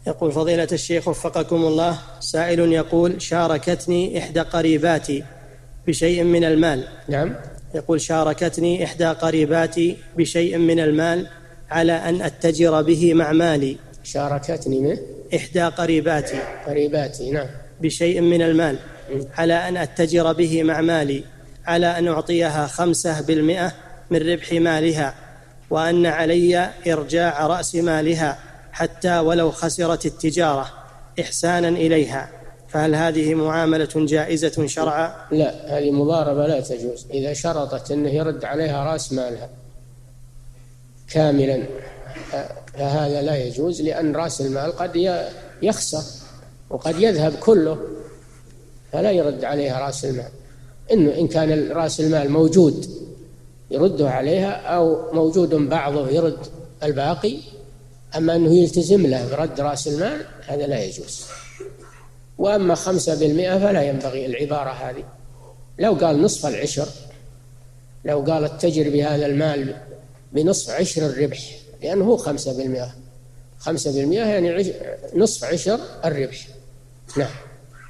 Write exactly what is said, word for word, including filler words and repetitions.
يقول فضيلة الشيخ وفقكم الله، سائل يقول شاركتني إحدى قريباتي بشيء من المال. نعم. يقول شاركتني إحدى قريباتي بشيء من المال على أن أتجر به مع مالي. شاركتني من إحدى قريباتي قريباتي نعم بشيء من المال على أن أتجر به مع مالي، على أن أعطيها خمسة بالمئة من ربح مالها، وأن علي إرجاع رأس مالها حتى ولو خسرت التجارة إحسانا إليها، فهل هذه معاملة جائزة شرعا؟ لا، هذه مضاربة لا تجوز. إذا شرطت أنه يرد عليها رأس مالها كاملا فهذا لا يجوز، لأن رأس المال قد يخسر وقد يذهب كله، فلا يرد عليها رأس المال. إنه إن كان رأس المال موجود يرده عليها، أو موجود بعضه يرد الباقي، أما أنه يلتزم له برد رأس المال هذا لا يجوز. وأما خمسة بالمئة فلا ينبغي العبارة هذه. لو قال نصف العشر، لو قال اتجر بهذا المال بنصف عشر الربح، لأنه هو خمسة بالمئة، خمسة بالمئة يعني نصف عشر الربح. نعم.